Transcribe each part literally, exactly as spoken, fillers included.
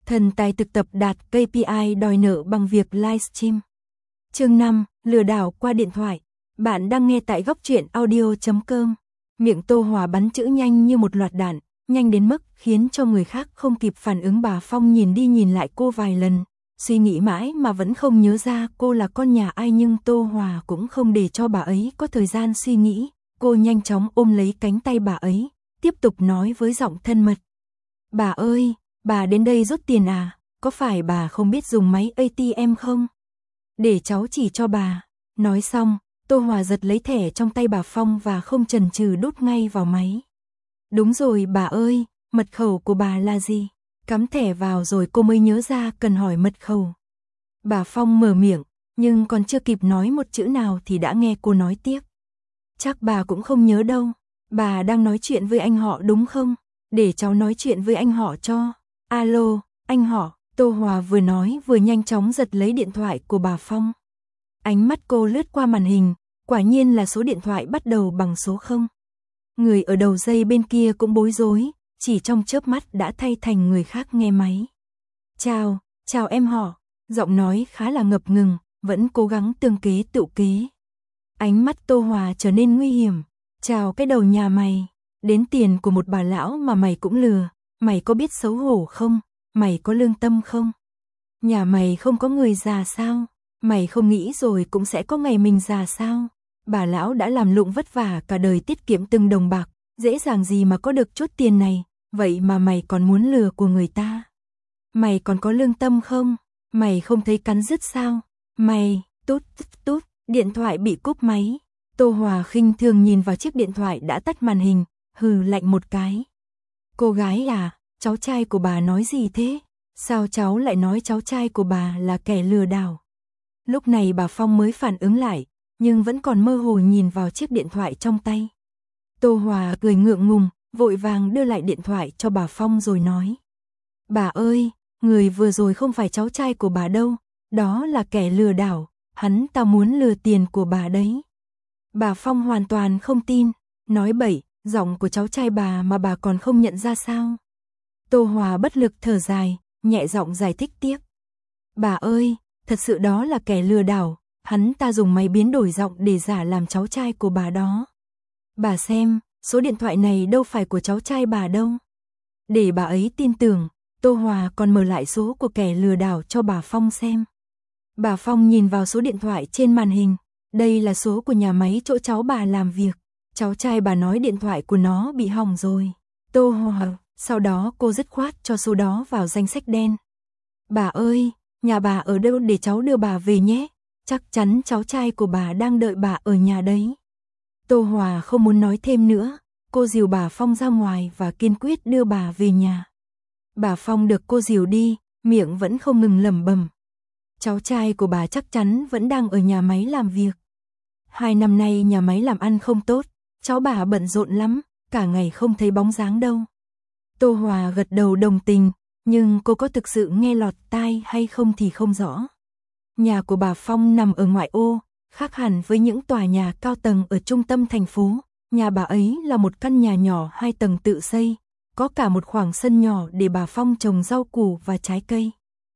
Thần tài thực tập đạt ca pê i đòi nợ bằng việc livestream. Chương năm, lừa đảo qua điện thoại. Bạn đang nghe tại góc truyện audio chấm com. Miệng Tô Hòa bắn chữ nhanh như một loạt đạn, nhanh đến mức khiến cho người khác không kịp phản ứng. Bà Phong nhìn đi nhìn lại cô vài lần, suy nghĩ mãi mà vẫn không nhớ ra cô là con nhà ai, nhưng Tô Hòa cũng không để cho bà ấy có thời gian suy nghĩ. Cô nhanh chóng ôm lấy cánh tay bà ấy, tiếp tục nói với giọng thân mật. Bà ơi, bà đến đây rút tiền à, có phải bà không biết dùng máy a tê em không? Để cháu chỉ cho bà. Nói xong, Tô Hòa giật lấy thẻ trong tay bà Phong và không chần chừ đút ngay vào máy. Đúng rồi bà ơi, mật khẩu của bà là gì? Cắm thẻ vào rồi cô mới nhớ ra cần hỏi mật khẩu. Bà Phong mở miệng, nhưng còn chưa kịp nói một chữ nào thì đã nghe cô nói tiếp. Chắc bà cũng không nhớ đâu, bà đang nói chuyện với anh họ đúng không? Để cháu nói chuyện với anh họ cho. Alo, anh họ. Tô Hòa vừa nói vừa nhanh chóng giật lấy điện thoại của bà Phong. Ánh mắt cô lướt qua màn hình, quả nhiên là số điện thoại bắt đầu bằng số không. Người ở đầu dây bên kia cũng bối rối, chỉ trong chớp mắt đã thay thành người khác nghe máy. Chào, chào em họ. Giọng nói khá là ngập ngừng, vẫn cố gắng tương kế tự kế. Ánh mắt Tô Hòa trở nên nguy hiểm. Chào cái đầu nhà mày, đến tiền của một bà lão mà mày cũng lừa, mày có biết xấu hổ không? Mày có lương tâm không? Nhà mày không có người già sao? Mày không nghĩ rồi cũng sẽ có ngày mình già sao? Bà lão đã làm lụng vất vả cả đời tiết kiệm từng đồng bạc, dễ dàng gì mà có được chút tiền này, vậy mà mày còn muốn lừa của người ta. Mày còn có lương tâm không? Mày không thấy cắn rứt sao? Mày, tút tút tút, điện thoại bị cúp máy. Tô Hòa khinh thường nhìn vào chiếc điện thoại đã tắt màn hình, hừ lạnh một cái. Cô gái à, cháu trai của bà nói gì thế? Sao cháu lại nói cháu trai của bà là kẻ lừa đảo? Lúc này bà Phong mới phản ứng lại, nhưng vẫn còn mơ hồ nhìn vào chiếc điện thoại trong tay. Tô Hòa cười ngượng ngùng, vội vàng đưa lại điện thoại cho bà Phong rồi nói. Bà ơi, người vừa rồi không phải cháu trai của bà đâu, đó là kẻ lừa đảo, hắn ta muốn lừa tiền của bà đấy. Bà Phong hoàn toàn không tin, nói bậy, giọng của cháu trai bà mà bà còn không nhận ra sao? Tô Hòa bất lực thở dài, nhẹ giọng giải thích tiếp. Bà ơi, thật sự đó là kẻ lừa đảo, hắn ta dùng máy biến đổi giọng để giả làm cháu trai của bà đó. Bà xem, số điện thoại này đâu phải của cháu trai bà đâu. Để bà ấy tin tưởng, Tô Hòa còn mở lại số của kẻ lừa đảo cho bà Phong xem. Bà Phong nhìn vào số điện thoại trên màn hình, đây là số của nhà máy chỗ cháu bà làm việc. Cháu trai bà nói điện thoại của nó bị hỏng rồi. Tô Hòa, sau đó cô dứt khoát cho số đó vào danh sách đen. Bà ơi, nhà bà ở đâu để cháu đưa bà về nhé, chắc chắn cháu trai của bà đang đợi bà ở nhà đấy. Tô Hòa không muốn nói thêm nữa, cô dìu bà Phong ra ngoài và kiên quyết đưa bà về nhà. Bà Phong được cô dìu đi, miệng vẫn không ngừng lẩm bẩm. Cháu trai của bà chắc chắn vẫn đang ở nhà máy làm việc. Hai năm nay nhà máy làm ăn không tốt, cháu bà bận rộn lắm, cả ngày không thấy bóng dáng đâu. Tô Hòa gật đầu đồng tình, nhưng cô có thực sự nghe lọt tai hay không thì không rõ. Nhà của bà Phong nằm ở ngoại ô, khác hẳn với những tòa nhà cao tầng ở trung tâm thành phố. Nhà bà ấy là một căn nhà nhỏ hai tầng tự xây, có cả một khoảng sân nhỏ để bà Phong trồng rau củ và trái cây.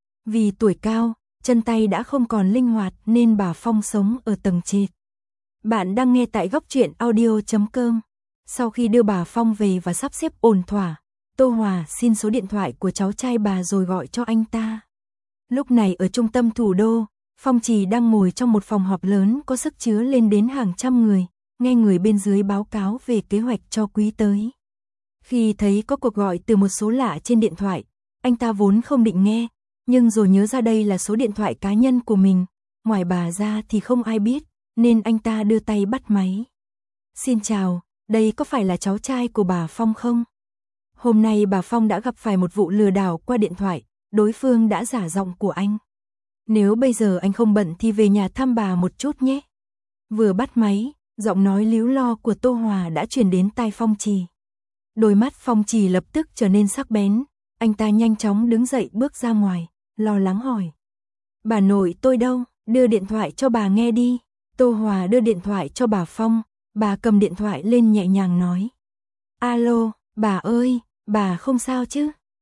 Vì tuổi cao, chân tay đã không còn linh hoạt nên bà Phong sống ở tầng trệt. Bạn đang nghe tại góc truyện audio chấm com. Sau khi đưa bà Phong về và sắp xếp ổn thỏa, Tô Hòa xin số điện thoại của cháu trai bà rồi gọi cho anh ta. Lúc này ở trung tâm thủ đô, Phong Trì đang ngồi trong một phòng họp lớn có sức chứa lên đến hàng trăm người, nghe người bên dưới báo cáo về kế hoạch cho quý tới. Khi thấy có cuộc gọi từ một số lạ trên điện thoại, anh ta vốn không định nghe, nhưng rồi nhớ ra đây là số điện thoại cá nhân của mình, ngoài bà ra thì không ai biết, nên anh ta đưa tay bắt máy. Xin chào, đây có phải là cháu trai của bà Phong không? Hôm nay bà Phong đã gặp phải một vụ lừa đảo qua điện thoại, đối phương đã giả giọng của anh. Nếu bây giờ anh không bận thì về nhà thăm bà một chút nhé. Vừa bắt máy, giọng nói líu lo của Tô Hòa đã truyền đến tai Phong Trì. Đôi mắt Phong Trì lập tức trở nên sắc bén, anh ta nhanh chóng đứng dậy bước ra ngoài, lo lắng hỏi. Bà nội tôi đâu, đưa điện thoại cho bà nghe đi. Tô Hòa đưa điện thoại cho bà Phong, bà cầm điện thoại lên nhẹ nhàng nói. Alo, bà ơi, bà không sao chứ?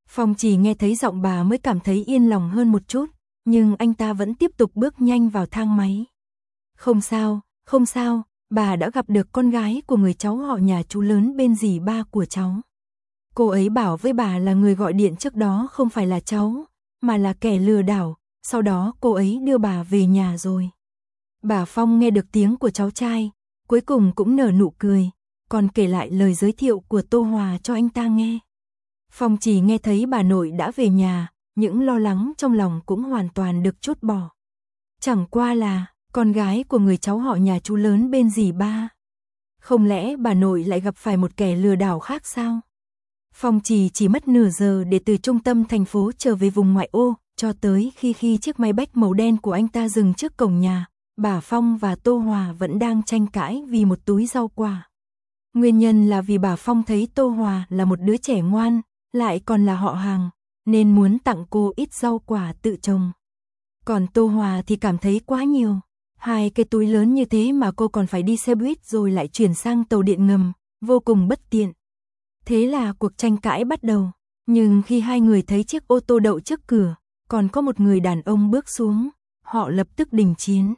Phong Trì nghe thấy giọng bà mới cảm thấy yên lòng hơn một chút, nhưng anh ta vẫn tiếp tục bước nhanh vào thang máy. Không sao, không sao, bà đã gặp được con gái của người cháu họ nhà chú lớn bên dì ba của cháu. Cô ấy bảo với bà là người gọi điện trước đó không phải là cháu, mà là kẻ lừa đảo, sau đó cô ấy đưa bà về nhà rồi. Bà Phong nghe được tiếng của cháu trai, cuối cùng cũng nở nụ cười, còn kể lại lời giới thiệu của Tô Hòa cho anh ta nghe. Phong Trì nghe thấy bà nội đã về nhà, những lo lắng trong lòng cũng hoàn toàn được trút bỏ. Chẳng qua là con gái của người cháu họ nhà chú lớn bên dì ba. Không lẽ bà nội lại gặp phải một kẻ lừa đảo khác sao? Phong Trì chỉ mất nửa giờ để từ trung tâm thành phố trở về vùng ngoại ô, cho tới khi khi chiếc máy bách màu đen của anh ta dừng trước cổng nhà, bà Phong và Tô Hòa vẫn đang tranh cãi vì một túi rau quả. Nguyên nhân là vì bà Phong thấy Tô Hòa là một đứa trẻ ngoan, lại còn là họ hàng, nên muốn tặng cô ít rau quả tự trồng. Còn Tô Hòa thì cảm thấy quá nhiều, hai cái túi lớn như thế mà cô còn phải đi xe buýt rồi lại chuyển sang tàu điện ngầm, vô cùng bất tiện. Thế là cuộc tranh cãi bắt đầu, nhưng khi hai người thấy chiếc ô tô đậu trước cửa, còn có một người đàn ông bước xuống, họ lập tức đình chiến.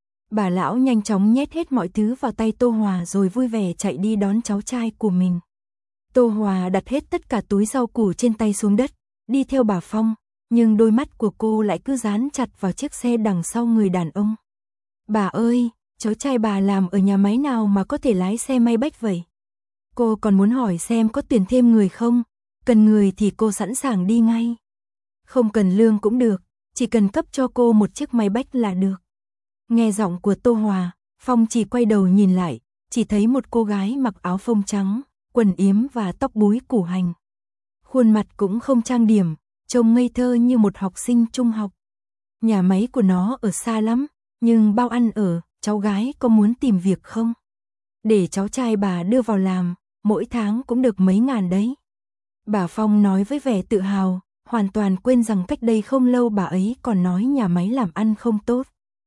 Bà lão nhanh chóng nhét hết mọi thứ vào tay Tô Hòa rồi vui vẻ chạy đi đón cháu trai của mình. Tô Hòa đặt hết tất cả túi rau củ trên tay xuống đất, đi theo bà Phong, nhưng đôi mắt của cô lại cứ dán chặt vào chiếc xe đằng sau người đàn ông. Bà ơi, cháu trai bà làm ở nhà máy nào mà có thể lái xe may bách vậy? Cô còn muốn hỏi xem có tuyển thêm người không, cần người thì cô sẵn sàng đi ngay. Không cần lương cũng được, chỉ cần cấp cho cô một chiếc may bách là được. Nghe giọng của Tô Hòa, Phong chỉ quay đầu nhìn lại, chỉ thấy một cô gái mặc áo phông trắng, quần yếm và tóc búi củ hành. Khuôn mặt cũng không trang điểm, trông ngây thơ như một học sinh trung học. Nhà máy của nó ở xa lắm, nhưng bao ăn ở, cháu gái có muốn tìm việc không? Để cháu trai bà đưa vào làm, mỗi tháng cũng được mấy ngàn đấy. Bà Phong nói với vẻ tự hào, hoàn toàn quên rằng cách đây không lâu bà ấy còn nói nhà máy làm ăn không tốt.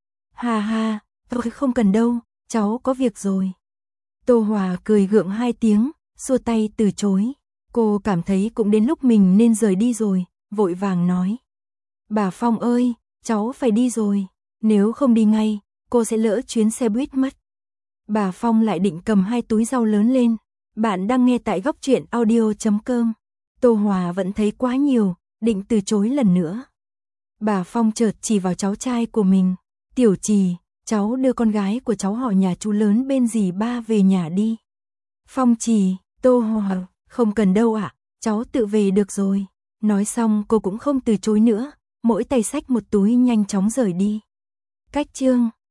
Ha ha, tôi không cần đâu, cháu có việc rồi. Tô Hòa cười gượng hai tiếng, xua tay từ chối. Cô cảm thấy cũng đến lúc mình nên rời đi rồi, vội vàng nói. Bà Phong ơi, cháu phải đi rồi, nếu không đi ngay, cô sẽ lỡ chuyến xe buýt mất. Bà Phong lại định cầm hai túi rau lớn lên. Bạn đang nghe tại góc truyện audio chấm com. Tô Hòa vẫn thấy quá nhiều, định từ chối lần nữa. Bà Phong chợt chỉ vào cháu trai của mình. Tiểu Trì, cháu đưa con gái của cháu họ nhà chú lớn bên dì ba về nhà đi. Phong Trì, Tô Hòa, không cần đâu ạ, cháu tự về được rồi. Nói xong cô cũng không từ chối nữa, mỗi tay xách một túi nhanh chóng rời đi. Cách chương